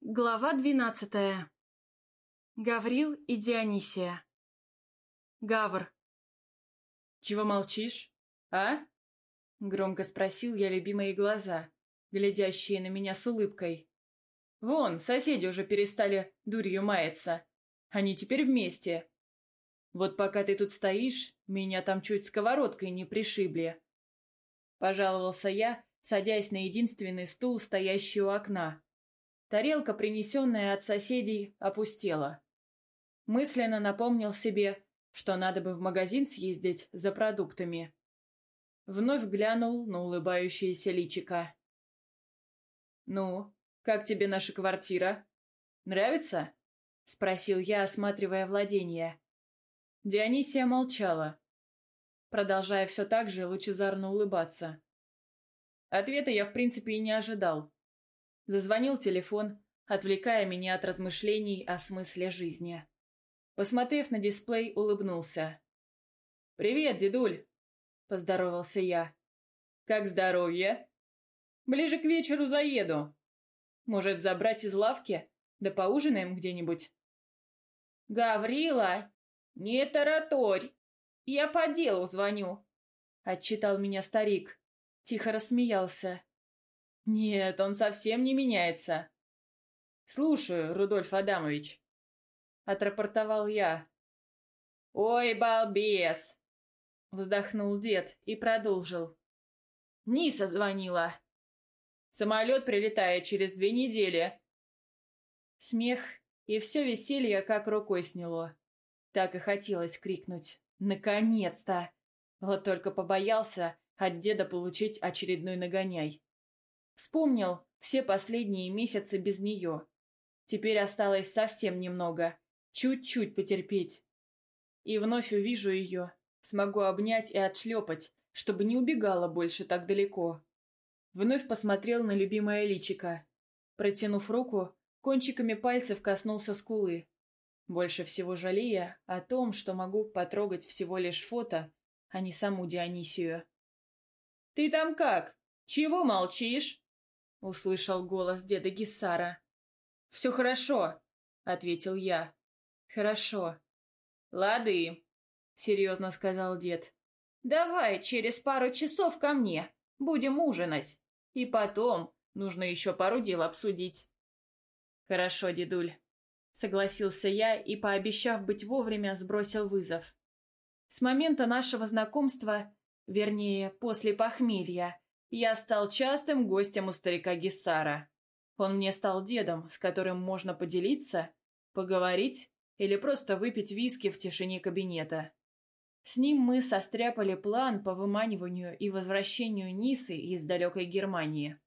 Глава 12. Гаврил и Дионисия. Гавр. «Чего молчишь, а?» — громко спросил я любимые глаза, глядящие на меня с улыбкой. «Вон, соседи уже перестали дурью маяться. Они теперь вместе. Вот пока ты тут стоишь, меня там чуть сковородкой не пришибли». Пожаловался я, садясь на единственный стул, стоящий у окна. Тарелка, принесенная от соседей, опустела. Мысленно напомнил себе, что надо бы в магазин съездить за продуктами. Вновь глянул на улыбающееся личико. «Ну, как тебе наша квартира? Нравится?» — спросил я, осматривая владение. Дионисия молчала, продолжая все так же лучезарно улыбаться. Ответа я в принципе и не ожидал. Зазвонил телефон, отвлекая меня от размышлений о смысле жизни. Посмотрев на дисплей, улыбнулся. «Привет, дедуль!» — поздоровался я. «Как здоровье? Ближе к вечеру заеду. Может, забрать из лавки? Да поужинаем где-нибудь?» «Гаврила, не тараторь! Я по делу звоню!» — отчитал меня старик. Тихо рассмеялся. «Нет, он совсем не меняется». «Слушаю, Рудольф Адамович», — отрапортовал я. «Ой, балбес!» — вздохнул дед и продолжил. Ниса звонила. «Самолет прилетает через 2 недели». Смех и все веселье как рукой сняло. Так и хотелось крикнуть: «Наконец-то!» Вот только побоялся от деда получить очередной нагоняй. Вспомнил все последние месяцы без нее. Теперь осталось совсем немного, чуть-чуть потерпеть. И вновь увижу ее, смогу обнять и отшлепать, чтобы не убегала больше так далеко. Вновь посмотрел на любимое личико. Протянув руку, кончиками пальцев коснулся скулы, больше всего жалея о том, что могу потрогать всего лишь фото, а не саму Дионисию. «Ты там как? Чего молчишь?» — услышал голос деда Гиссара. «Все хорошо», — ответил я. «Хорошо». «Лады», — серьезно сказал дед. «Давай через пару часов ко мне. Будем ужинать. И потом нужно еще пару дел обсудить». «Хорошо, дедуль», — согласился я и, пообещав быть вовремя, сбросил вызов. С момента нашего знакомства, вернее, после похмелья, я стал частым гостем у старика Гиссара. Он мне стал дедом, с которым можно поделиться, поговорить или просто выпить виски в тишине кабинета. С ним мы состряпали план по выманиванию и возвращению Нисы из далекой Германии.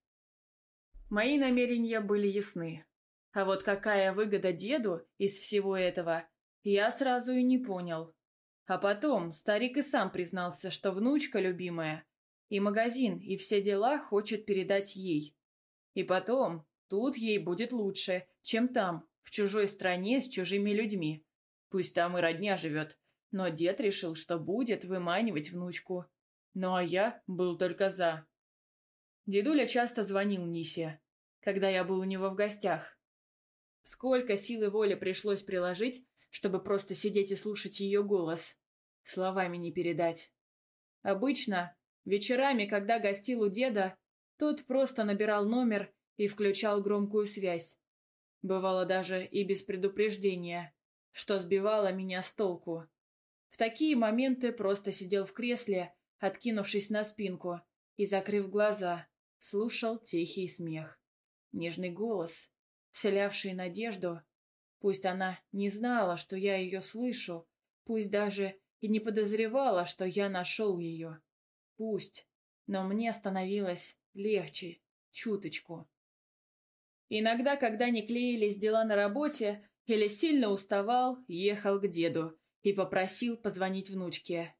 Мои намерения были ясны. А вот какая выгода деду из всего этого, я сразу и не понял. А потом старик и сам признался, что внучка любимая и магазин, и все дела хочет передать ей. И потом, тут ей будет лучше, чем там, в чужой стране с чужими людьми. Пусть там и родня живет, но дед решил, что будет выманивать внучку. Ну а я был только за. Дедуля часто звонил Нисе, когда я был у него в гостях. Сколько сил и воли пришлось приложить, чтобы просто сидеть и слушать ее голос. Словами не передать. Обычно, вечерами, когда гостил у деда, тот просто набирал номер и включал громкую связь. Бывало даже и без предупреждения, что сбивало меня с толку. В такие моменты просто сидел в кресле, откинувшись на спинку, и, закрыв глаза, слушал тихий смех. Нежный голос, вселявший надежду. Пусть она не знала, что я ее слышу, пусть даже и не подозревала, что я нашел ее. Пусть, но мне становилось легче, чуточку. Иногда, когда не клеились дела на работе или сильно уставал, ехал к деду и попросил позвонить внучке.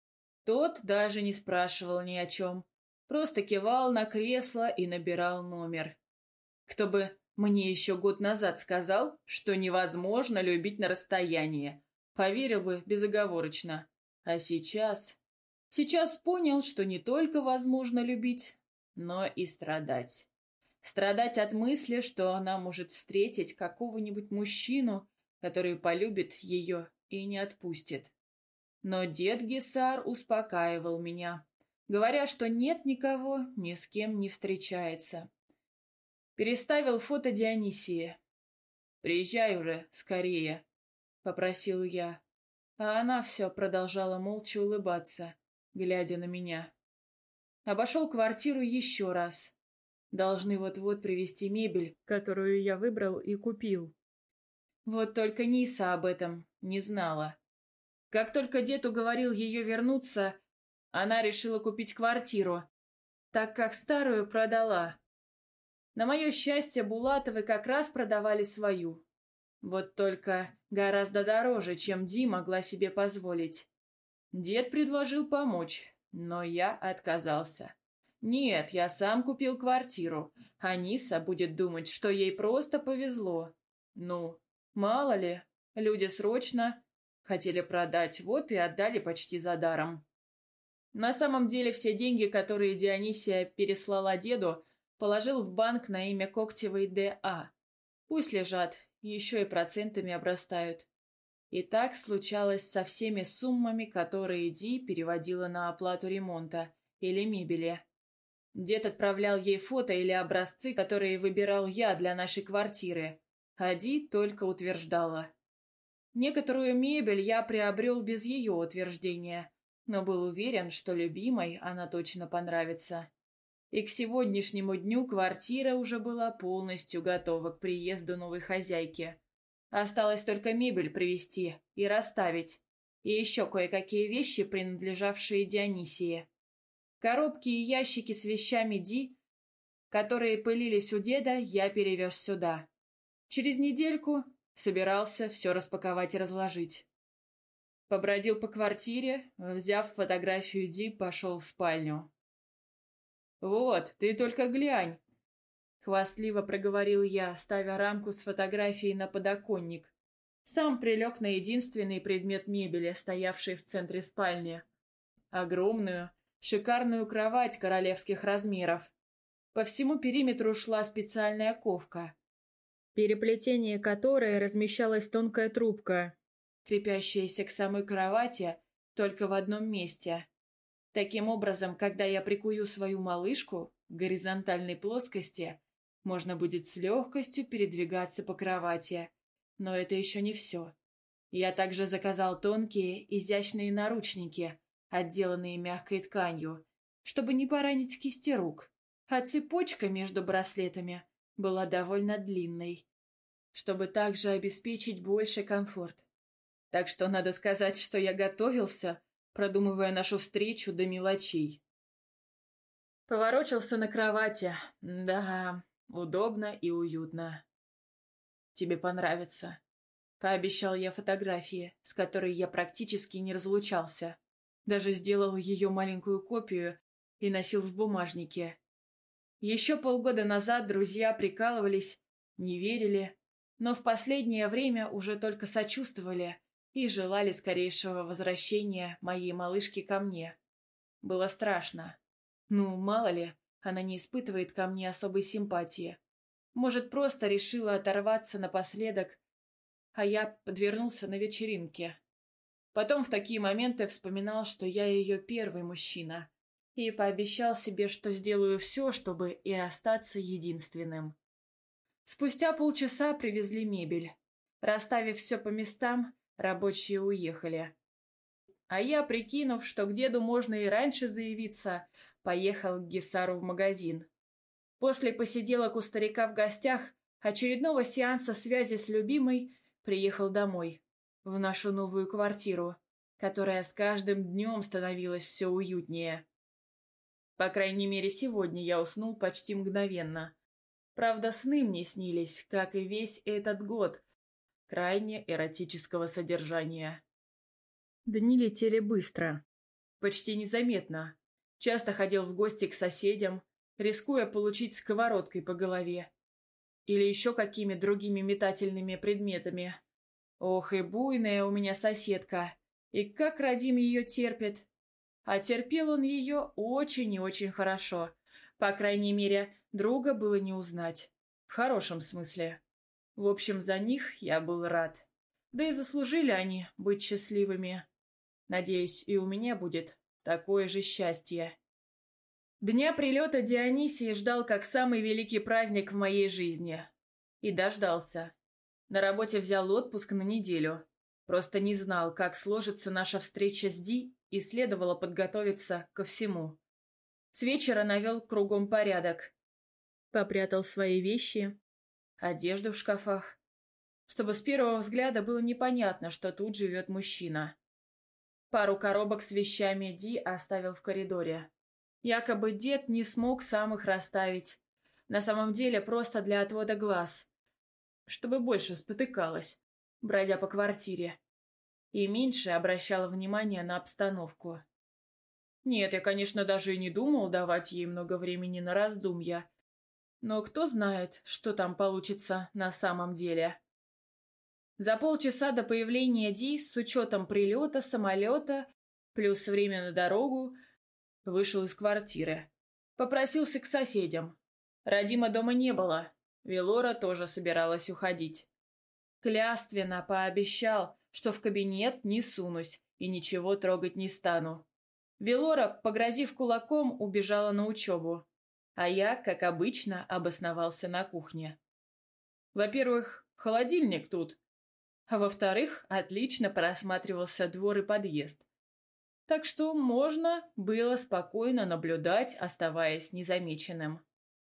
Тот даже не спрашивал ни о чем, просто кивал на кресло и набирал номер. Кто бы мне еще год назад сказал, что невозможно любить на расстоянии, поверил бы безоговорочно. А сейчас... Сейчас понял, что не только возможно любить, но и страдать. Страдать от мысли, что она может встретить какого-нибудь мужчину, который полюбит ее и не отпустит. Но дед Гесар успокаивал меня, говоря, что нет никого, ни с кем не встречается. Переставил фото Дионисии. «Приезжай уже, скорее», — попросил я. А она все продолжала молча улыбаться, глядя на меня. Обошел квартиру еще раз. Должны вот-вот привезти мебель, которую я выбрал и купил. Вот только Ниса об этом не знала. Как только дед уговорил ее вернуться, она решила купить квартиру, так как старую продала. На мое счастье, Булатовы как раз продавали свою. Вот только гораздо дороже, чем Ди могла себе позволить. Дед предложил помочь, но я отказался. Нет, я сам купил квартиру, а Ниса будет думать, что ей просто повезло. Ну, мало ли, люди срочно хотели продать, вот и отдали почти за даром. На самом деле все деньги, которые Дионисия переслала деду, положил в банк на имя Когтевой Д.А. Пусть лежат, еще и процентами обрастают. И так случалось со всеми суммами, которые Ди переводила на оплату ремонта или мебели. Дед отправлял ей фото или образцы, которые выбирал я для нашей квартиры, а Ди только утверждала. Некоторую мебель я приобрел без ее утверждения, но был уверен, что любимой она точно понравится. И к сегодняшнему дню квартира уже была полностью готова к приезду новой хозяйки. Осталось только мебель привезти и расставить, и еще кое-какие вещи, принадлежавшие Дионисии. Коробки и ящики с вещами Ди, которые пылились у деда, я перевез сюда. Через недельку собирался все распаковать и разложить. Побродил по квартире, взяв фотографию Ди, пошел в спальню. «Вот, ты только глянь!» — хвастливо проговорил я, ставя рамку с фотографией на подоконник. Сам прилег на единственный предмет мебели, стоявший в центре спальни. Огромную, шикарную кровать королевских размеров. По всему периметру шла специальная ковка, переплетение которой размещалась тонкая трубка, крепящаяся к самой кровати только в одном месте. Таким образом, когда я прикую свою малышку к горизонтальной плоскости, можно будет с легкостью передвигаться по кровати. Но это еще не все. Я также заказал тонкие, изящные наручники, отделанные мягкой тканью, чтобы не поранить кисти рук, а цепочка между браслетами была довольно длинной, чтобы также обеспечить больший комфорт. Так что надо сказать, что я готовился, продумывая нашу встречу до мелочей. Поворочился на кровати. Да, удобно и уютно. Тебе понравится. Пообещал я фотографии, с которой я практически не разлучался. Даже сделал ее маленькую копию и носил в бумажнике. Еще полгода назад друзья прикалывались, не верили, но в последнее время уже только сочувствовали и желали скорейшего возвращения моей малышки ко мне. Было страшно. Ну, мало ли, она не испытывает ко мне особой симпатии. Может, просто решила оторваться напоследок, а я подвернулся на вечеринке. Потом в такие моменты вспоминал, что я ее первый мужчина, и пообещал себе, что сделаю все, чтобы и остаться единственным. Спустя полчаса привезли мебель. Расставив все по местам, рабочие уехали. А я, прикинув, что к деду можно и раньше заявиться, поехал к Гесару в магазин. После посиделок у старика в гостях, очередного сеанса связи с любимой, приехал домой, в нашу новую квартиру, которая с каждым днем становилась все уютнее. По крайней мере, сегодня я уснул почти мгновенно. Правда, сны мне снились, как и весь этот год, крайне эротического содержания. Дни летели быстро, почти незаметно. Часто ходил в гости к соседям, рискуя получить сковородкой по голове. Или еще какими другими метательными предметами. Ох, и буйная у меня соседка. И как Радим ее терпит. А терпел он ее очень и очень хорошо. По крайней мере, Друга было не узнать. В хорошем смысле. В общем, за них я был рад. Да и заслужили они быть счастливыми. Надеюсь, и у меня будет такое же счастье. Дня прилета Дионисии ждал как самый великий праздник в моей жизни. И дождался. На работе взял отпуск на неделю. Просто не знал, как сложится наша встреча с Ди, и следовало подготовиться ко всему. С вечера навел кругом порядок. Попрятал свои вещи, одежду в шкафах, чтобы с первого взгляда было непонятно, что тут живет мужчина. Пару коробок с вещами Ди оставил в коридоре. Якобы дед не смог сам их расставить. На самом деле просто для отвода глаз. Чтобы больше спотыкалась, бродя по квартире. И меньше обращала внимание на обстановку. Нет, я, конечно, даже и не думал давать ей много времени на раздумья. Но кто знает, что там получится на самом деле. За полчаса до появления Ди, с учетом прилета, самолета, плюс время на дорогу, вышел из квартиры. Попросился к соседям. Радима дома не было. Велора тоже собиралась уходить. Клятвенно пообещал, что в кабинет не сунусь и ничего трогать не стану. Велора, погрозив кулаком, убежала на учебу. А я, как обычно, обосновался на кухне. Во-первых, холодильник тут. А во-вторых, отлично просматривался двор и подъезд. Так что можно было спокойно наблюдать, оставаясь незамеченным.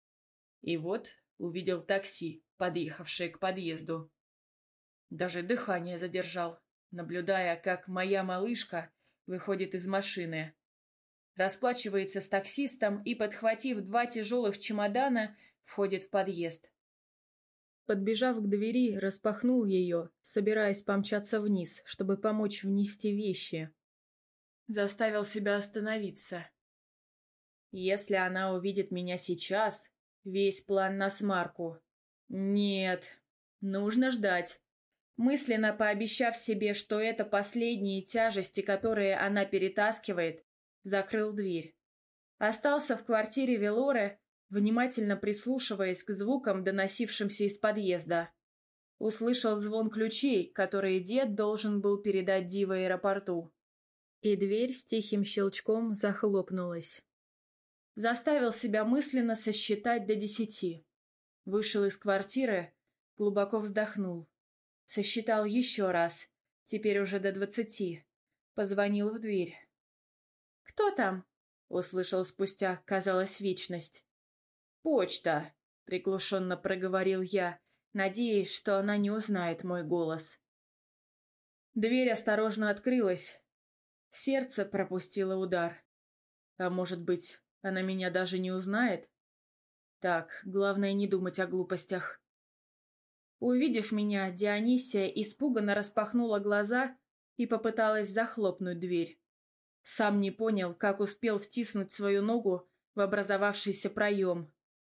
И вот увидел такси, подъехавшее к подъезду. Даже дыхание задержал, наблюдая, как моя малышка выходит из машины. Расплачивается с таксистом и, подхватив 2 тяжелых чемодана, входит в подъезд. Подбежав к двери, распахнул ее, собираясь помчаться вниз, чтобы помочь внести вещи. Заставил себя остановиться. Если она увидит меня сейчас, весь план насмарку. Нет, нужно ждать. Мысленно пообещав себе, что это последние тяжести, которые она перетаскивает, закрыл дверь. Остался в квартире Велоры, внимательно прислушиваясь к звукам, доносившимся из подъезда. Услышал звон ключей, которые дед должен был передать Ди в аэропорту. И дверь с тихим щелчком захлопнулась. Заставил себя мысленно сосчитать до 10. Вышел из квартиры, глубоко вздохнул. Сосчитал еще раз, теперь уже до 20. Позвонил в дверь. «Кто там?» — услышал спустя, казалось, вечность. «Почта», — приглушенно проговорил я, надеясь, что она не узнает мой голос. Дверь осторожно открылась. Сердце пропустило удар. А может быть, она меня даже не узнает? Так, главное не думать о глупостях. Увидев меня, Дионисия испуганно распахнула глаза и попыталась захлопнуть дверь. Сам не понял, как успел втиснуть свою ногу в образовавшийся проем.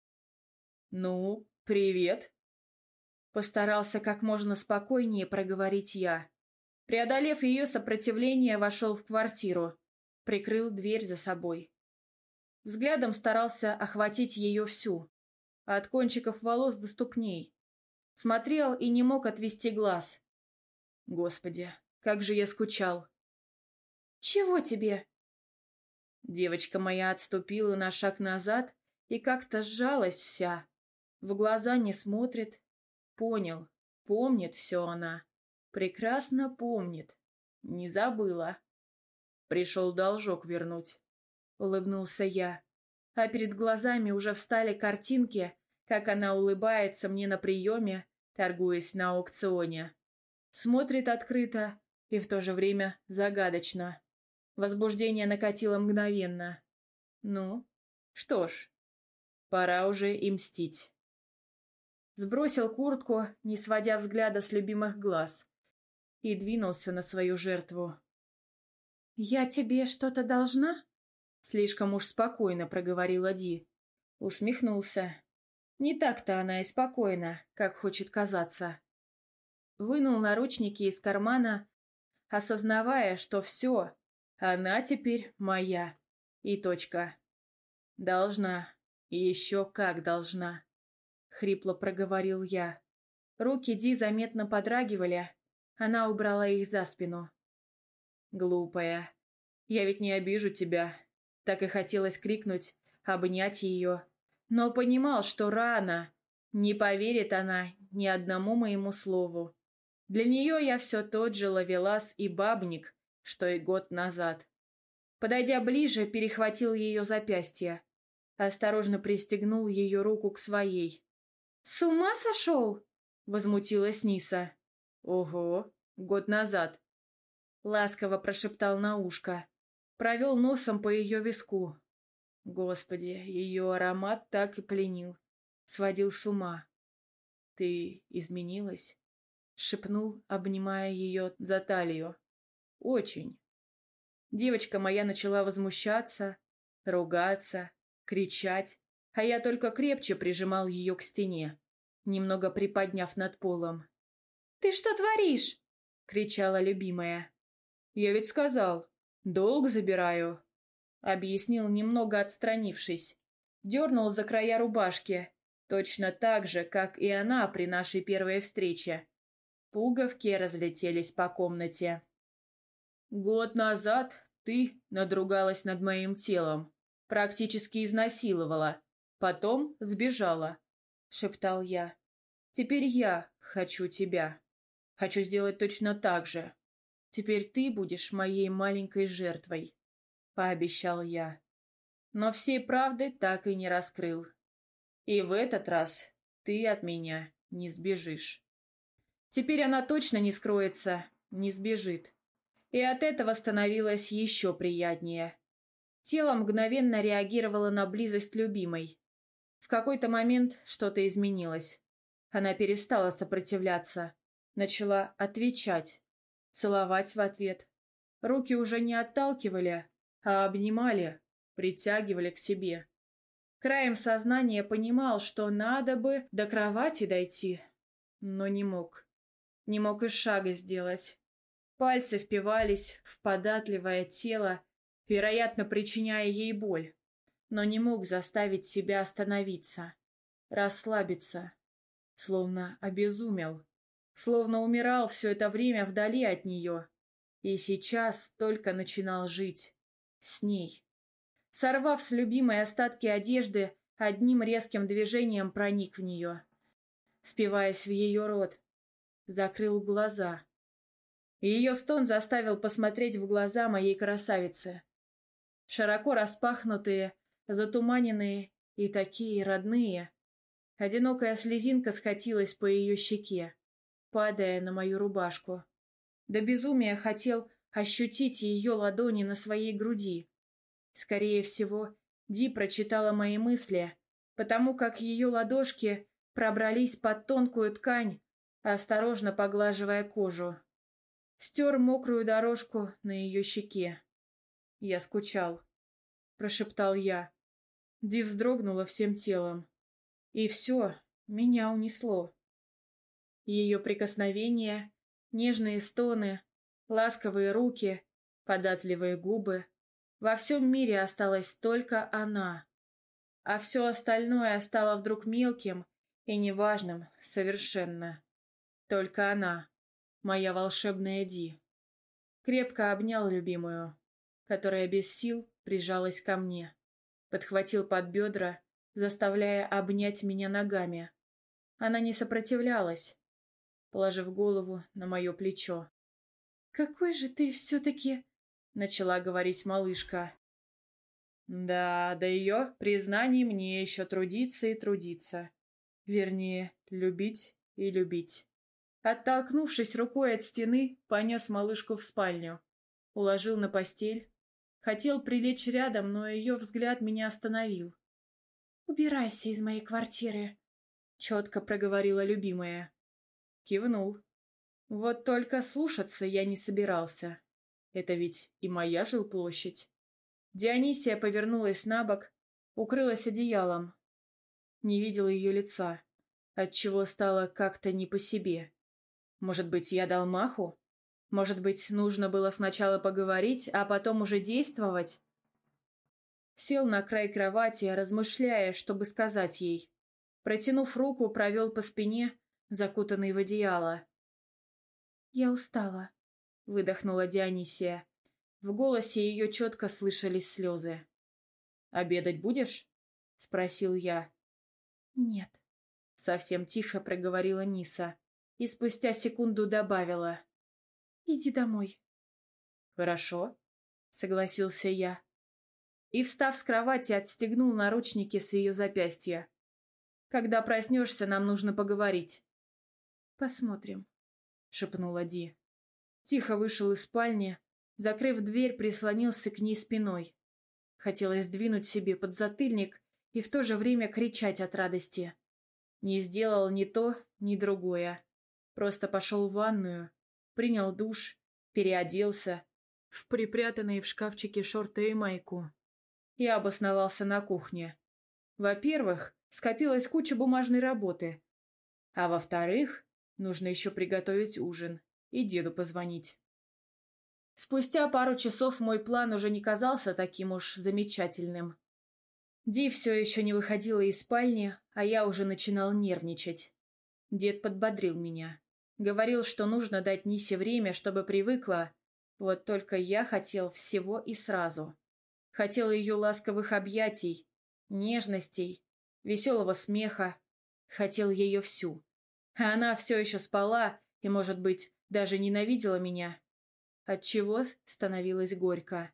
«Ну, привет!» Постарался как можно спокойнее проговорить я. Преодолев ее сопротивление, вошел в квартиру, прикрыл дверь за собой. Взглядом старался охватить ее всю, от кончиков волос до ступней. Смотрел и не мог отвести глаз. Господи, как же я скучал. «Чего тебе?» Девочка моя отступила на шаг назад и как-то сжалась вся. В глаза не смотрит. Понял, помнит все она. Прекрасно помнит. Не забыла. Пришел должок вернуть. Улыбнулся я. А перед глазами уже встали картинки, как она улыбается мне на приеме, торгуясь на аукционе. Смотрит открыто и в то же время загадочно. Возбуждение накатило мгновенно. Ну, что ж, пора уже и мстить. Сбросил куртку, не сводя взгляда с любимых глаз, и двинулся на свою жертву. «Я тебе что-то должна?» Слишком уж спокойно проговорила Ди. Усмехнулся. Не так-то она и спокойна, как хочет казаться. Вынул наручники из кармана, осознавая, что все, она теперь моя. И точка. Должна. И еще как должна. Хрипло проговорил я. Руки Ди заметно подрагивали. Она убрала их за спину. Глупая. Я ведь не обижу тебя. Так и хотелось крикнуть, обнять ее. Но понимал, что рано. Не поверит она ни одному моему слову. Для нее я все тот же ловелас и бабник, что и год назад. Подойдя ближе, перехватил ее запястье. Осторожно пристегнул ее руку к своей. «С ума сошел?» — возмутилась Ниса. «Ого, год назад!» Ласково прошептал на ушко. Провел носом по ее виску. Господи, ее аромат так и пленил. Сводил с ума. «Ты изменилась?» — шепнул, обнимая ее за талию. «Очень». Девочка моя начала возмущаться, ругаться, кричать, а я только крепче прижимал ее к стене, немного приподняв над полом. «Ты что творишь?» — кричала любимая. «Я ведь сказал, долг забираю», — объяснил, немного отстранившись. Дернул за края рубашки, точно так же, как и она при нашей первой встрече. Пуговки разлетелись по комнате. «Год назад ты надругалась над моим телом, практически изнасиловала, потом сбежала», — шептал я. «Теперь я хочу тебя. Хочу сделать точно так же. Теперь ты будешь моей маленькой жертвой», — пообещал я. Но всей правды так и не раскрыл. И в этот раз ты от меня не сбежишь. Теперь она точно не скроется, не сбежит. И от этого становилось еще приятнее. Тело мгновенно реагировало на близость любимой. В какой-то момент что-то изменилось. Она перестала сопротивляться, начала отвечать, целовать в ответ. Руки уже не отталкивали, а обнимали, притягивали к себе. Краем сознания понимал, что надо бы до кровати дойти, но не мог. Не мог и шага сделать. Пальцы впивались в податливое тело, вероятно, причиняя ей боль, но не мог заставить себя остановиться, расслабиться, словно обезумел, словно умирал все это время вдали от нее, и сейчас только начинал жить с ней. Сорвав с любимой остатки одежды, одним резким движением проник в нее, впиваясь в ее рот, закрыл глаза. Ее стон заставил посмотреть в глаза моей красавицы. Широко распахнутые, затуманенные и такие родные. Одинокая слезинка скатилась по ее щеке, падая на мою рубашку. До безумия хотел ощутить ее ладони на своей груди. Скорее всего, Ди прочитала мои мысли, потому как ее ладошки пробрались под тонкую ткань, осторожно поглаживая кожу. Стер мокрую дорожку на ее щеке. «Я скучал», — прошептал я. Ди вздрогнула всем телом. И все, меня унесло. Ее прикосновения, нежные стоны, ласковые руки, податливые губы. Во всем мире осталась только она. А все остальное стало вдруг мелким и неважным совершенно. Только она, моя волшебная Ди. Крепко обнял любимую, которая без сил прижалась ко мне. Подхватил под бедра, заставляя обнять меня ногами. Она не сопротивлялась, положив голову на мое плечо. «Какой же ты все-таки...» — начала говорить малышка. Да, до ее признаний мне еще трудиться и трудиться. Вернее, любить и любить. Оттолкнувшись рукой от стены, понес малышку в спальню. Уложил на постель. Хотел прилечь рядом, но ее взгляд меня остановил. «Убирайся из моей квартиры», — четко проговорила любимая. Кивнул. Вот только слушаться я не собирался. Это ведь и моя жилплощадь. Дионисия повернулась на бок, укрылась одеялом. Не видела ее лица, отчего стало как-то не по себе. Может быть, я дал маху? Может быть, нужно было сначала поговорить, а потом уже действовать? Сел на край кровати, размышляя, чтобы сказать ей. Протянув руку, провел по спине, закутанной в одеяло. «Я устала», — выдохнула Дионисия. В голосе ее четко слышались слезы. «Обедать будешь?» — спросил я. «Нет», — совсем тихо проговорила Ниса и спустя секунду добавила. «Иди домой». «Хорошо», — согласился я. И, встав с кровати, отстегнул наручники с ее запястья. «Когда проснешься, нам нужно поговорить». «Посмотрим», — шепнула Ди. Тихо вышел из спальни, закрыв дверь, прислонился к ней спиной. Хотелось двинуть себе подзатыльник и в то же время кричать от радости. Не сделал ни то, ни другое. Просто пошел в ванную, принял душ, переоделся в припрятанные в шкафчике шорты и майку и обосновался на кухне. Во-первых, скопилась куча бумажной работы, а во-вторых, нужно еще приготовить ужин и деду позвонить. Спустя пару часов мой план уже не казался таким уж замечательным. Ди все еще не выходила из спальни, а я уже начинал нервничать. Дед подбодрил меня. Говорил, что нужно дать Нисе время, чтобы привыкла. Вот только я хотел всего и сразу. Хотел ее ласковых объятий, нежностей, веселого смеха. Хотел ее всю. А она все еще спала и, может быть, даже ненавидела меня. Отчего становилось горько.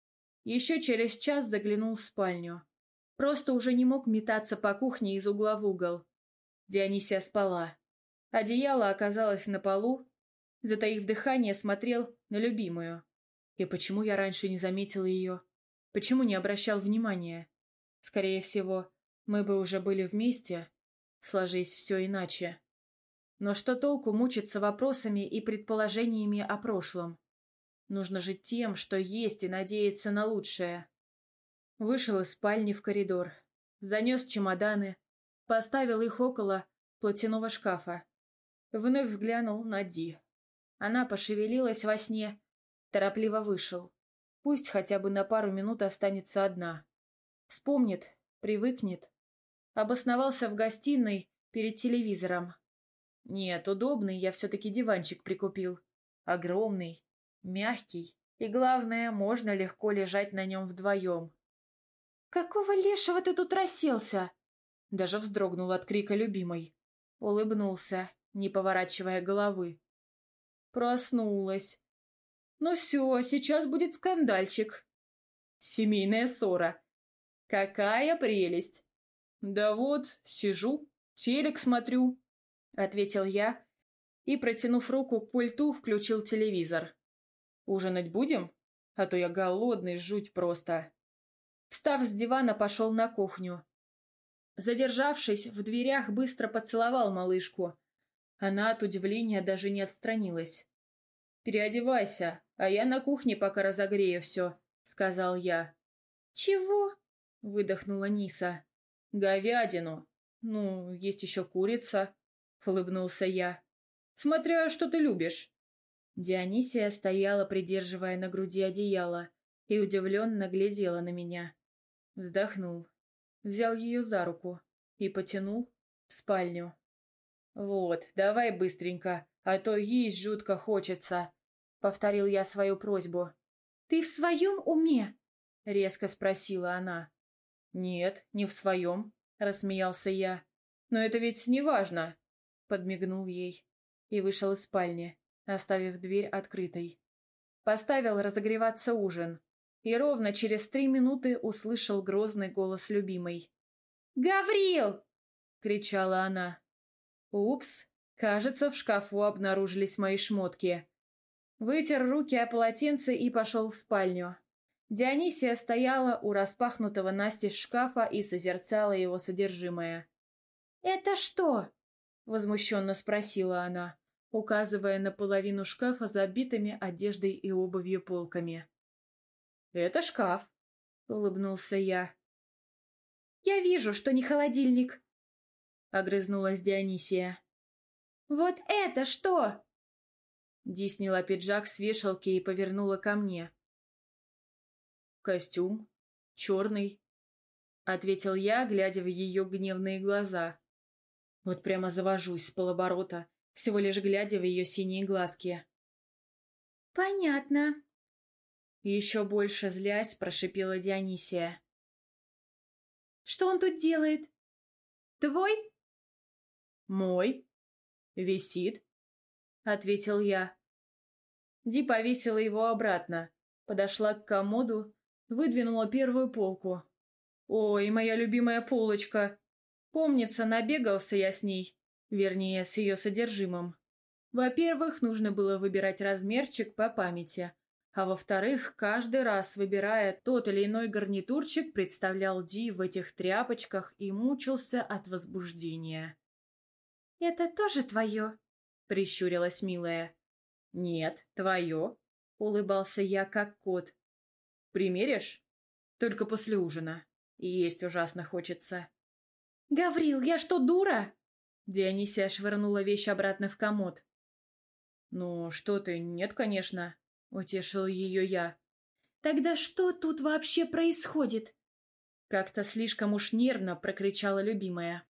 Еще через час заглянул в спальню. Просто уже не мог метаться по кухне из угла в угол. Дионисия спала. Одеяло оказалось на полу. Затаив дыхание, смотрел на любимую. И почему я раньше не заметил ее? Почему не обращал внимания? Скорее всего, мы бы уже были вместе, сложись все иначе. Но что толку мучиться вопросами и предположениями о прошлом? Нужно жить тем, что есть, и надеяться на лучшее. Вышел из спальни в коридор, занес чемоданы, поставил их около платяного шкафа. Вновь взглянул на Ди. Она пошевелилась во сне, торопливо вышел. Пусть хотя бы на пару минут останется одна. Вспомнит, привыкнет. Обосновался в гостиной перед телевизором. Нет, удобный я все-таки диванчик прикупил. Огромный, мягкий, и, главное, можно легко лежать на нем вдвоем. «Какого лешего ты тут расселся?» Даже вздрогнул от крика любимой. Улыбнулся, не поворачивая головы. Проснулась. Ну все, сейчас будет скандальчик. Семейная ссора. Какая прелесть! Да вот, сижу, телек смотрю, — ответил я и, протянув руку к пульту, включил телевизор. «Ужинать будем? А то я голодный, жуть просто». Встав с дивана, пошел на кухню. Задержавшись, в дверях быстро поцеловал малышку. Она от удивления даже не отстранилась. «Переодевайся, а я на кухне пока разогрею все», — сказал я. «Чего?» — выдохнула Ниса. «Говядину. Ну, есть еще курица», — улыбнулся я. «Смотря, что ты любишь». Дионисия стояла, придерживая на груди одеяло, и удивленно глядела на меня. Вздохнул, взял ее за руку и потянул в спальню. «Вот, давай быстренько, а то есть жутко хочется», — повторил я свою просьбу. «Ты в своем уме?» — резко спросила она. «Нет, не в своем», — рассмеялся я. «Но это ведь не важно», — подмигнул ей и вышел из спальни, оставив дверь открытой. Поставил разогреваться ужин и ровно через 3 минуты услышал грозный голос любимой. «Гаврил!» — кричала она. «Упс, кажется, в шкафу обнаружились мои шмотки». Вытер руки о полотенце и пошел в спальню. Дионисия стояла у распахнутого настежь шкафа и созерцала его содержимое. «Это что?» — возмущенно спросила она, указывая на половину шкафа забитыми одеждой и обувью полками. «Это шкаф», — улыбнулся я. «Я вижу, что не холодильник», — огрызнулась Дионисия. «Вот это что?» Ди сняла пиджак с вешалки и повернула ко мне. «Костюм. черный», — ответил я, глядя в ее гневные глаза. Вот прямо завожусь с полоборота, всего лишь глядя в ее синие глазки. «Понятно». Еще больше злясь, прошипела Дионисия. «Что он тут делает? Твой?» «Мой. Висит», — ответил я. Ди повесила его обратно, подошла к комоду, выдвинула первую полку. «Ой, моя любимая полочка! Помнится, набегался я с ней, вернее, с ее содержимым. Во-первых, нужно было выбирать размерчик по памяти, а во-вторых, каждый раз, выбирая тот или иной гарнитурчик, представлял Ди в этих тряпочках и мучился от возбуждения». «Это тоже твое?» — прищурилась милая. «Нет, твое», — улыбался я, как кот. «Примеришь? Только после ужина. Есть ужасно хочется». «Гаврил, я что, дура?» Дионисия швырнула вещь обратно в комод. «Ну, что ты, нет, конечно», — утешил ее я. «Тогда что тут вообще происходит?» Как-то слишком уж нервно прокричала любимая.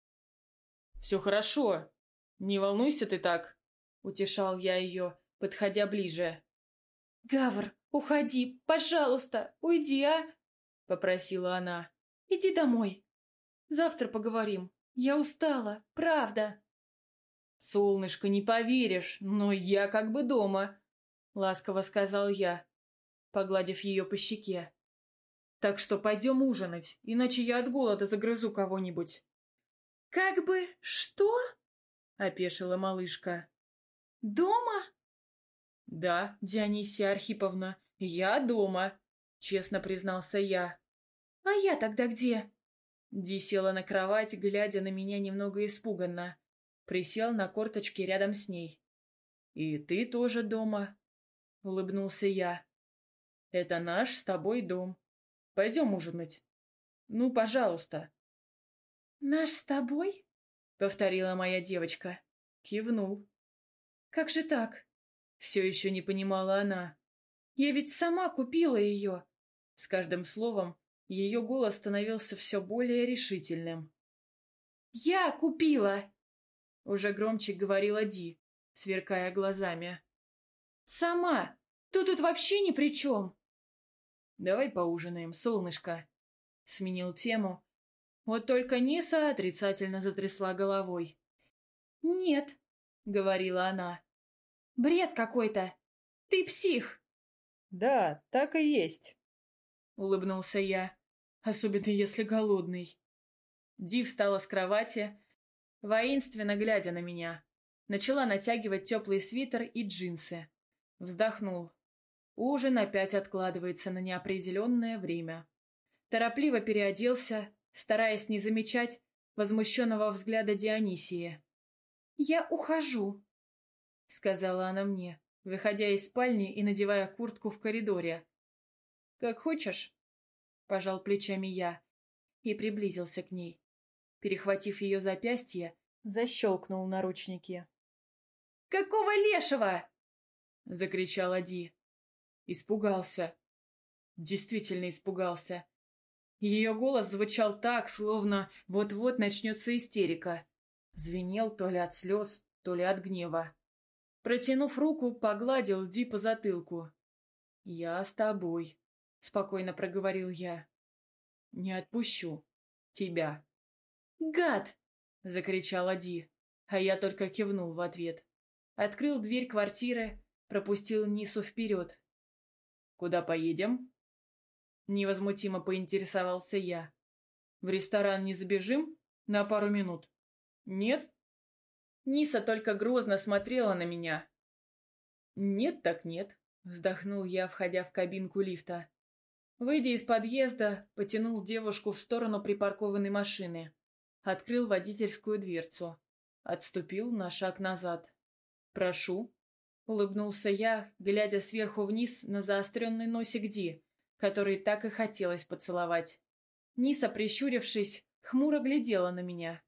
«Все хорошо. Не волнуйся ты так», — утешал я ее, подходя ближе. «Гавр, уходи, пожалуйста, уйди, а?» — попросила она. «Иди домой. Завтра поговорим. Я устала, правда». «Солнышко, не поверишь, но я как бы дома», — ласково сказал я, погладив ее по щеке. «Так что пойдем ужинать, иначе я от голода загрызу кого-нибудь». «Как бы что?» — опешила малышка. «Дома?» «Да, Дионисия Архиповна, я дома», — честно признался я. «А я тогда где?» Ди села на кровать, глядя на меня немного испуганно. Присел на корточки рядом с ней. «И ты тоже дома», — улыбнулся я. «Это наш с тобой дом. Пойдем ужинать. Ну, пожалуйста». «Наш с тобой?» — повторила моя девочка. Кивнул. «Как же так?» — все еще не понимала она. «Я ведь сама купила ее». С каждым словом ее голос становился все более решительным. «Я купила!» — уже громче говорила Ди, сверкая глазами. «Сама! Ты тут вообще ни при чем!» «Давай поужинаем, солнышко», — сменил тему. Вот только Ниса отрицательно затрясла головой. «Нет», — говорила она. «Бред какой-то! Ты псих!» «Да, так и есть», — улыбнулся я, особенно если голодный. Ди встала с кровати, воинственно глядя на меня. Начала натягивать теплый свитер и джинсы. Вздохнул. Ужин опять откладывается на неопределенное время. Торопливо переоделся, стараясь не замечать возмущенного взгляда Дионисии. «Я ухожу», — сказала она мне, выходя из спальни и надевая куртку в коридоре. «Как хочешь», — пожал плечами я и приблизился к ней. Перехватив ее запястье, защелкнул наручники. «Какого лешего?» — закричала Ди. Испугался. Действительно испугался. Ее голос звучал так, словно вот-вот начнется истерика. Звенел то ли от слез, то ли от гнева. Протянув руку, погладил Ди по затылку. «Я с тобой», — спокойно проговорил я. «Не отпущу тебя». «Гад!» — закричала Ди, а я только кивнул в ответ. Открыл дверь квартиры, пропустил Нису вперед. «Куда поедем?» Невозмутимо поинтересовался я. «В ресторан не забежим? На пару минут?» «Нет?» Ниса только грозно смотрела на меня. «Нет так нет», — вздохнул я, входя в кабинку лифта. Выйдя из подъезда, потянул девушку в сторону припаркованной машины. Открыл водительскую дверцу. Отступил на шаг назад. «Прошу», — улыбнулся я, глядя сверху вниз на заостренный носик Ди, который так и хотелось поцеловать. Ниса, прищурившись, хмуро глядела на меня.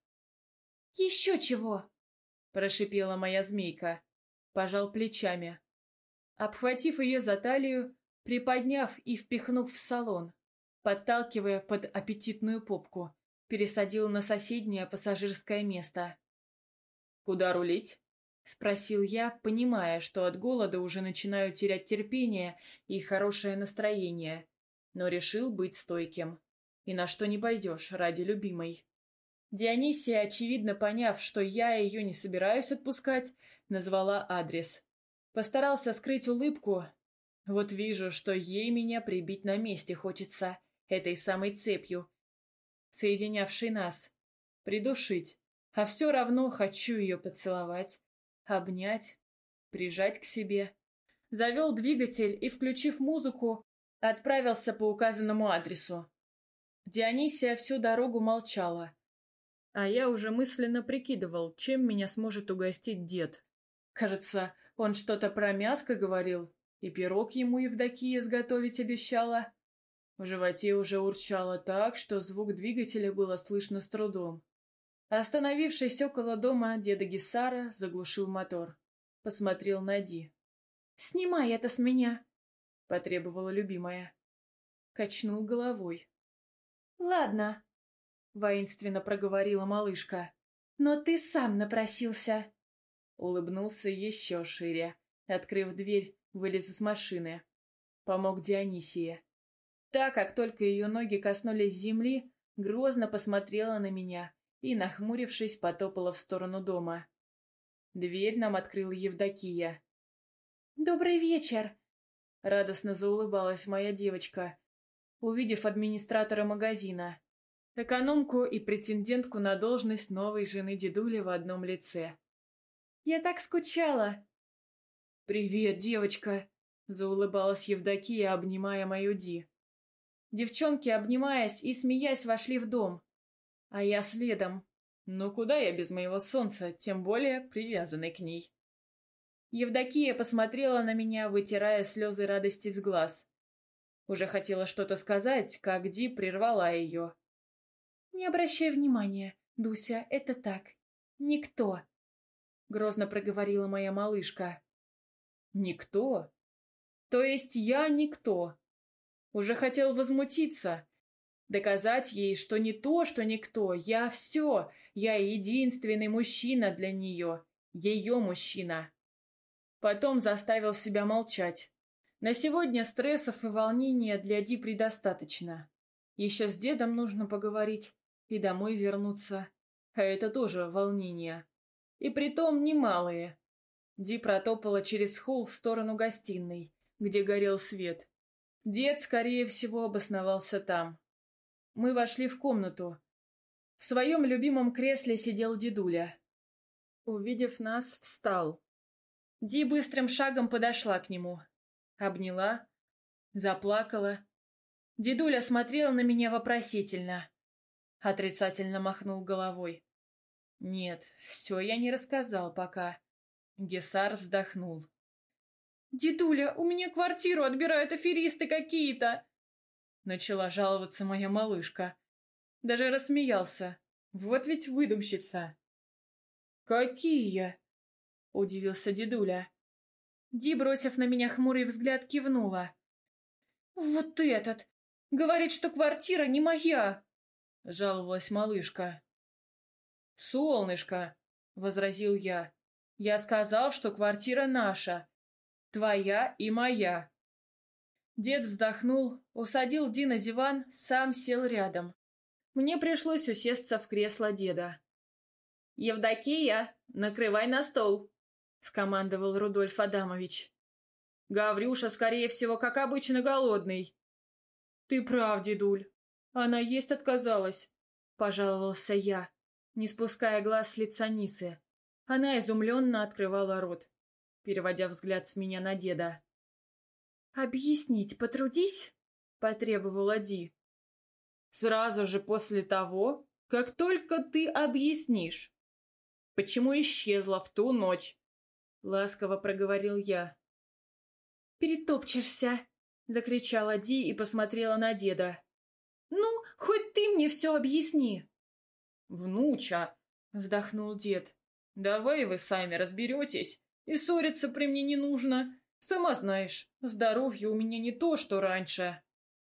«Еще чего?» — прошипела моя змейка. Пожал плечами. Обхватив ее за талию, приподняв и впихнув в салон, подталкивая под аппетитную попку, пересадил на соседнее пассажирское место. «Куда рулить?» — спросил я, понимая, что от голода уже начинаю терять терпение и хорошее настроение, но решил быть стойким. И на что не пойдешь ради любимой. Дионисия, очевидно поняв, что я ее не собираюсь отпускать, назвала адрес. Постарался скрыть улыбку. Вот вижу, что ей меня прибить на месте хочется, этой самой цепью, соединявшей нас, придушить. А все равно хочу ее поцеловать, обнять, прижать к себе. Завел двигатель и, включив музыку, отправился по указанному адресу. Дионисия всю дорогу молчала, а я уже мысленно прикидывал, чем меня сможет угостить дед. Кажется, он что-то про мяско говорил, и пирог ему Евдокия сготовить обещала. В животе уже урчало так, что звук двигателя было слышно с трудом. Остановившись около дома деда Гессара, заглушил мотор. Посмотрел на Ди. «Снимай это с меня!» — потребовала любимая. Качнул головой. «Ладно», — воинственно проговорила малышка. «Но ты сам напросился». Улыбнулся еще шире. Открыв дверь, вылез из машины. Помог Дионисии. Та, как только ее ноги коснулись земли, грозно посмотрела на меня и, нахмурившись, потопала в сторону дома. Дверь нам открыла Евдокия. «Добрый вечер!» — радостно заулыбалась моя девочка, увидев администратора магазина, экономку и претендентку на должность новой жены дедули в одном лице. «Я так скучала!» «Привет, девочка!» — заулыбалась Евдокия, обнимая мою Ди. Девчонки, обнимаясь и смеясь, вошли в дом, а я следом. Ну куда я без моего солнца, тем более привязанной к ней? Евдокия посмотрела на меня, вытирая слезы радости с глаз. Уже хотела что-то сказать, как Ди прервала ее. «Не обращай внимания, Дуся, это так. Никто», — грозно проговорила моя малышка. «Никто? То есть я никто?» Уже хотел возмутиться, доказать ей, что не то, что никто, я все, я единственный мужчина для нее, ее мужчина. Потом заставил себя молчать. На сегодня стрессов и волнения для Ди предостаточно. Еще с дедом нужно поговорить и домой вернуться, а это тоже волнения. И притом немалые. Ди протопала через холл в сторону гостиной, где горел свет. Дед, скорее всего, обосновался там. Мы вошли в комнату. В своем любимом кресле сидел дедуля. Увидев нас, встал. Ди быстрым шагом подошла к нему. Обняла, заплакала. Дедуля смотрел на меня вопросительно. Отрицательно махнул головой. Нет, все я не рассказал пока. Гессар вздохнул. «Дедуля, у меня квартиру отбирают аферисты какие-то!» Начала жаловаться моя малышка. Даже рассмеялся. Вот ведь выдумщица. «Какие?» — удивился дедуля. Ди, бросив на меня хмурый взгляд, кивнула. «Вот этот! Говорит, что квартира не моя!» — жаловалась малышка. «Солнышко!» — возразил я. «Я сказал, что квартира наша. Твоя и моя». Дед вздохнул, усадил Ди на диван, сам сел рядом. Мне пришлось усесться в кресло деда. «Евдокия, накрывай на стол!» — скомандовал Рудольф Адамович. «Гаврюша, скорее всего, как обычно, голодный». «Ты прав, дедуль. Она есть отказалась», — пожаловался я, не спуская глаз с лица Нисы. Она изумленно открывала рот, переводя взгляд с меня на деда. «Объяснить потрудись?» — потребовала Ди. «Сразу же после того, как только ты объяснишь, почему исчезла в ту ночь», — ласково проговорил я. «Перетопчешься!» — закричала Ди и посмотрела на деда. «Ну, хоть ты мне все объясни!» «Внуча!» — вздохнул дед. «Давай вы сами разберетесь, и ссориться при мне не нужно. Сама знаешь, здоровье у меня не то, что раньше».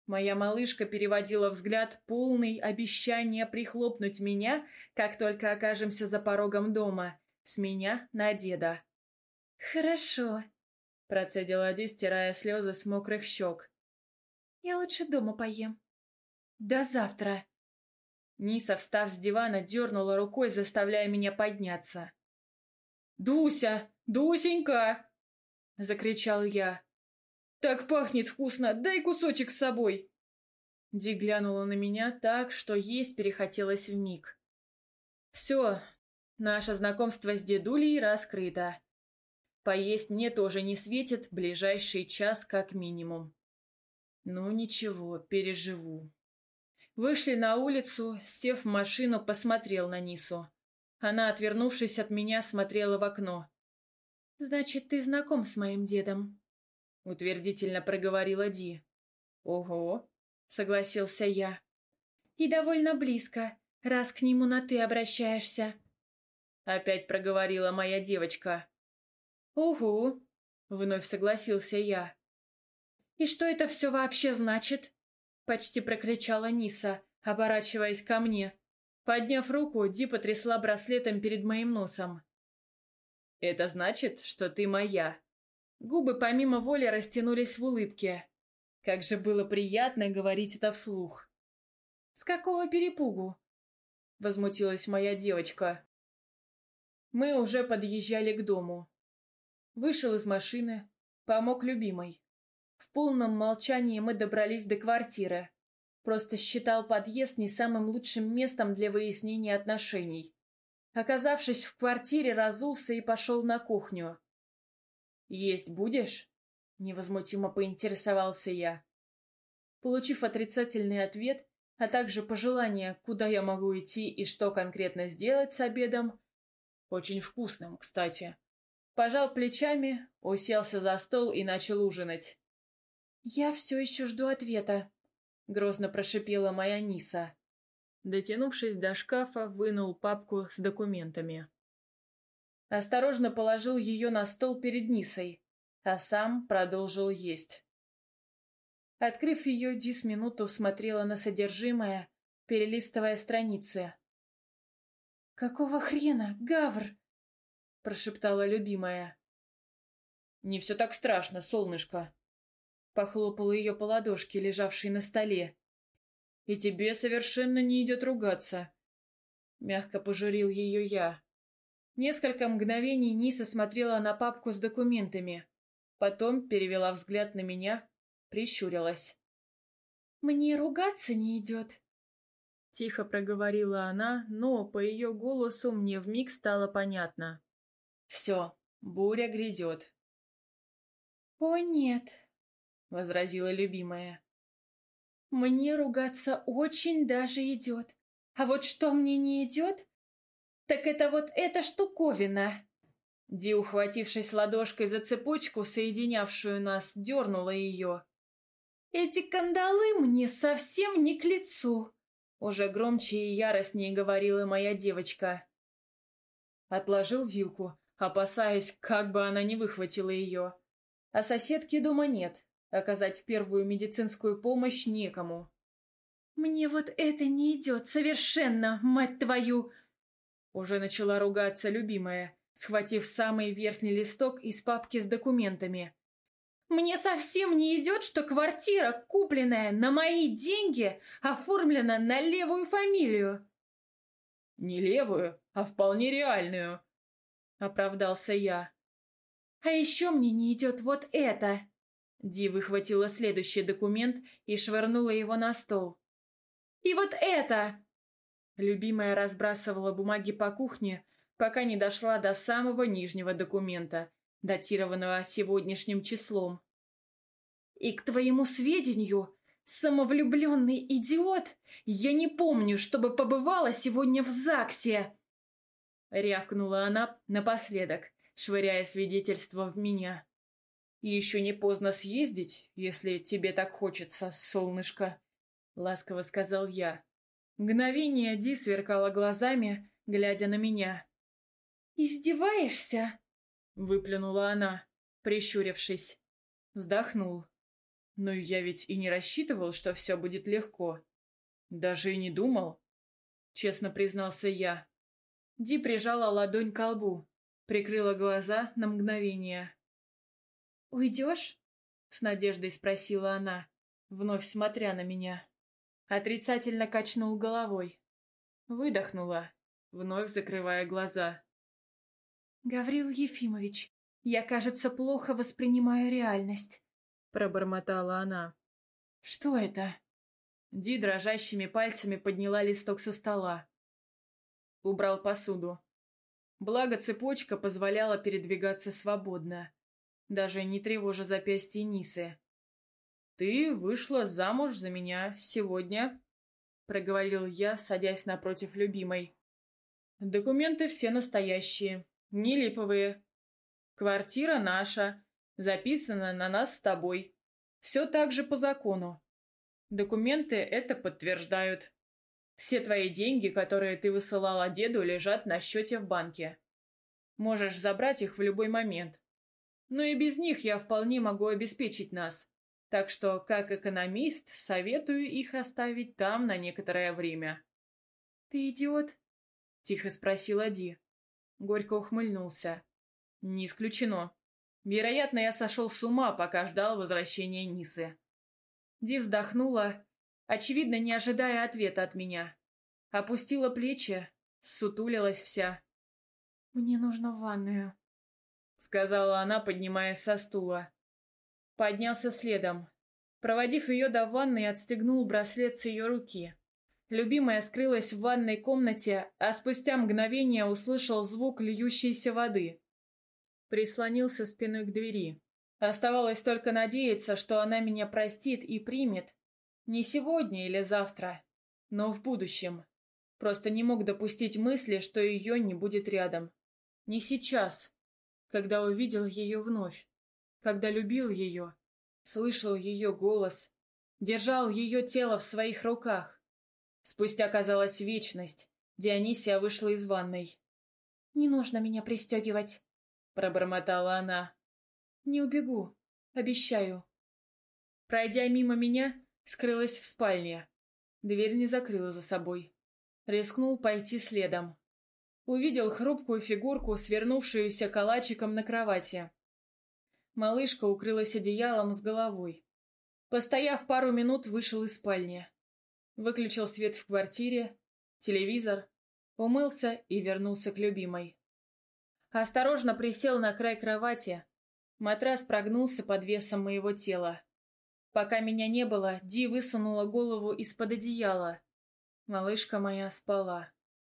Моя малышка переводила взгляд, полный обещания прихлопнуть меня, как только окажемся за порогом дома, с меня на деда. «Хорошо», — процедила Ди, стирая слезы с мокрых щек. «Я лучше дома поем. До завтра». Ниса, встав с дивана, дернула рукой, заставляя меня подняться. «Дуся! Дусенька!» — закричал я. «Так пахнет вкусно! Дай кусочек с собой!» Ди глянула на меня так, что есть перехотелось вмиг. «Все, наше знакомство с дедулей раскрыто. Поесть мне тоже не светит ближайший час как минимум. Ну ничего, переживу». Вышли на улицу, сев в машину, посмотрел на Нису. Она, отвернувшись от меня, смотрела в окно. «Значит, ты знаком с моим дедом?» — утвердительно проговорила Ди. «Ого!» — согласился я. «И довольно близко, раз к нему на «ты» обращаешься». Опять проговорила моя девочка. «Угу!» — вновь согласился я. «И что это все вообще значит?» — почти прокричала Ниса, оборачиваясь ко мне. Подняв руку, Ди потрясла браслетом перед моим носом. «Это значит, что ты моя». Губы помимо воли растянулись в улыбке. Как же было приятно говорить это вслух. «С какого перепугу?» — возмутилась моя девочка. Мы уже подъезжали к дому. Вышел из машины, помог любимой. В полном молчании мы добрались до квартиры. Просто считал подъезд не самым лучшим местом для выяснения отношений. Оказавшись в квартире, разулся и пошел на кухню. «Есть будешь?» — невозмутимо поинтересовался я. Получив отрицательный ответ, а также пожелание, куда я могу идти и что конкретно сделать с обедом, очень вкусным, кстати, пожал плечами, уселся за стол и начал ужинать. «Я все еще жду ответа», — грозно прошипела моя Ниса. Дотянувшись до шкафа, вынул папку с документами. Осторожно положил ее на стол перед Нисой, а сам продолжил есть. Открыв ее, Ди с минуту смотрела на содержимое, перелистывая страницы. «Какого хрена, Гавр?» — прошептала любимая. «Не все так страшно, солнышко», — похлопала ее по ладошке, лежавшей на столе. «И тебе совершенно не идет ругаться», — мягко пожурил ее я. Несколько мгновений Ниса смотрела на папку с документами, потом перевела взгляд на меня, прищурилась. «Мне ругаться не идет», — тихо проговорила она, но по ее голосу мне вмиг стало понятно. «Все, буря грядет». «О, нет», — возразила любимая. «Мне ругаться очень даже идет. А вот что мне не идет, так это вот эта штуковина». Ди, ухватившись ладошкой за цепочку, соединявшую нас, дернула ее. «Эти кандалы мне совсем не к лицу», — уже громче и яростнее говорила моя девочка. Отложил вилку, опасаясь, как бы она не выхватила ее. А соседки дома нет, оказать первую медицинскую помощь некому. «Мне вот это не идет совершенно, мать твою!» Уже начала ругаться любимая, схватив самый верхний листок из папки с документами. «Мне совсем не идет, что квартира, купленная на мои деньги, оформлена на левую фамилию». «Не левую, а вполне реальную», — оправдался я. «А еще мне не идет вот это». Ди выхватила следующий документ и швырнула его на стол. «И вот это!» Любимая разбрасывала бумаги по кухне, пока не дошла до самого нижнего документа, датированного сегодняшним числом. «И к твоему сведению, самовлюбленный идиот, я не помню, чтобы побывала сегодня в ЗАГСе!» Рявкнула она напоследок, швыряя свидетельство в меня. «Еще не поздно съездить, если тебе так хочется, солнышко», — ласково сказал я. Мгновение Ди сверкала глазами, глядя на меня. «Издеваешься?» — выплюнула она, прищурившись. Вздохнул. Но я ведь и не рассчитывал, что все будет легко. Даже и не думал, честно признался я. Ди прижала ладонь к лбу, прикрыла глаза на мгновение. «Уйдешь?» — с надеждой спросила она, вновь смотря на меня. Отрицательно качнул головой. Выдохнула, вновь закрывая глаза. «Гаврил Ефимович, я, кажется, плохо воспринимаю реальность», — пробормотала она. «Что это?» Ди дрожащими пальцами подняла листок со стола. Убрал посуду. Благо цепочка позволяла передвигаться свободно, даже не тревожа запястье Нисы. «Ты вышла замуж за меня сегодня», — проговорил я, садясь напротив любимой. «Документы все настоящие, не липовые. Квартира наша, записана на нас с тобой. Все так же по закону. Документы это подтверждают. Все твои деньги, которые ты высылала деду, лежат на счете в банке. Можешь забрать их в любой момент. Но и без них я вполне могу обеспечить нас. Так что, как экономист, советую их оставить там на некоторое время». «Ты идиот?» — тихо спросила Ди. Горько ухмыльнулся. «Не исключено. Вероятно, я сошел с ума, пока ждал возвращения Нисы». Ди вздохнула, очевидно, не ожидая ответа от меня. Опустила плечи, ссутулилась вся. «Мне нужно в ванную», — сказала она, поднимаясь со стула. Поднялся следом. Проводив ее до ванной, отстегнул браслет с ее руки. Любимая скрылась в ванной комнате, а спустя мгновение услышал звук льющейся воды. Прислонился спиной к двери. Оставалось только надеяться, что она меня простит и примет. Не сегодня или завтра, но в будущем. Просто не мог допустить мысли, что ее не будет рядом. Не сейчас, когда увидел ее вновь, когда любил ее, слышал ее голос, держал ее тело в своих руках. Спустя, казалось, вечность, Дионисия вышла из ванной. «Не нужно меня пристегивать», — пробормотала она. «Не убегу, обещаю». Пройдя мимо меня, скрылась в спальне. Дверь не закрыла за собой. Рискнул пойти следом. Увидел хрупкую фигурку, свернувшуюся калачиком на кровати. Малышка укрылась одеялом с головой. Постояв пару минут, вышел из спальни. Выключил свет в квартире, телевизор, умылся и вернулся к любимой. Осторожно присел на край кровати. Матрас прогнулся под весом моего тела. Пока меня не было, Ди высунула голову из-под одеяла. Малышка моя спала.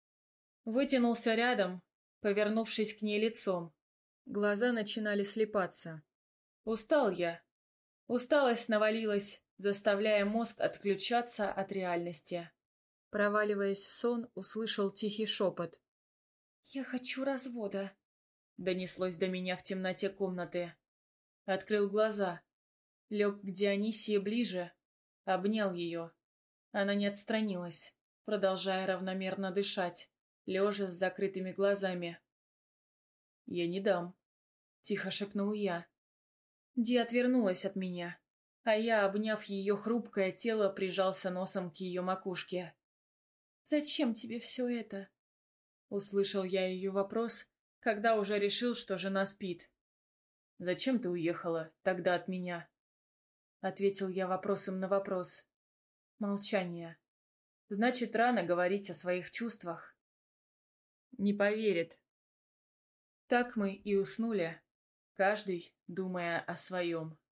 Вытянулся рядом, повернувшись к ней лицом. Глаза начинали слипаться. Устал я. Усталость навалилась, заставляя мозг отключаться от реальности. Проваливаясь в сон, услышал тихий шепот. «Я хочу развода», — донеслось до меня в темноте комнаты. Открыл глаза. Лег к Дионисии ближе, обнял ее. Она не отстранилась, продолжая равномерно дышать, лежа с закрытыми глазами. «Я не дам», — тихо шепнул я. Ди отвернулась от меня, а я, обняв ее хрупкое тело, прижался носом к ее макушке. «Зачем тебе все это?» Услышал я ее вопрос, когда уже решил, что жена спит. «Зачем ты уехала тогда от меня?» Ответил я вопросом на вопрос. Молчание. Значит, рано говорить о своих чувствах. Не поверит. Так мы и уснули, каждый думая о своем.